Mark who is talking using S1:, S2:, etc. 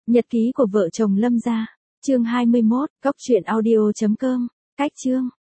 S1: Nhật ký của vợ chồng Lâm Gia, chương 21, cóc truyện audio.com, cách chương.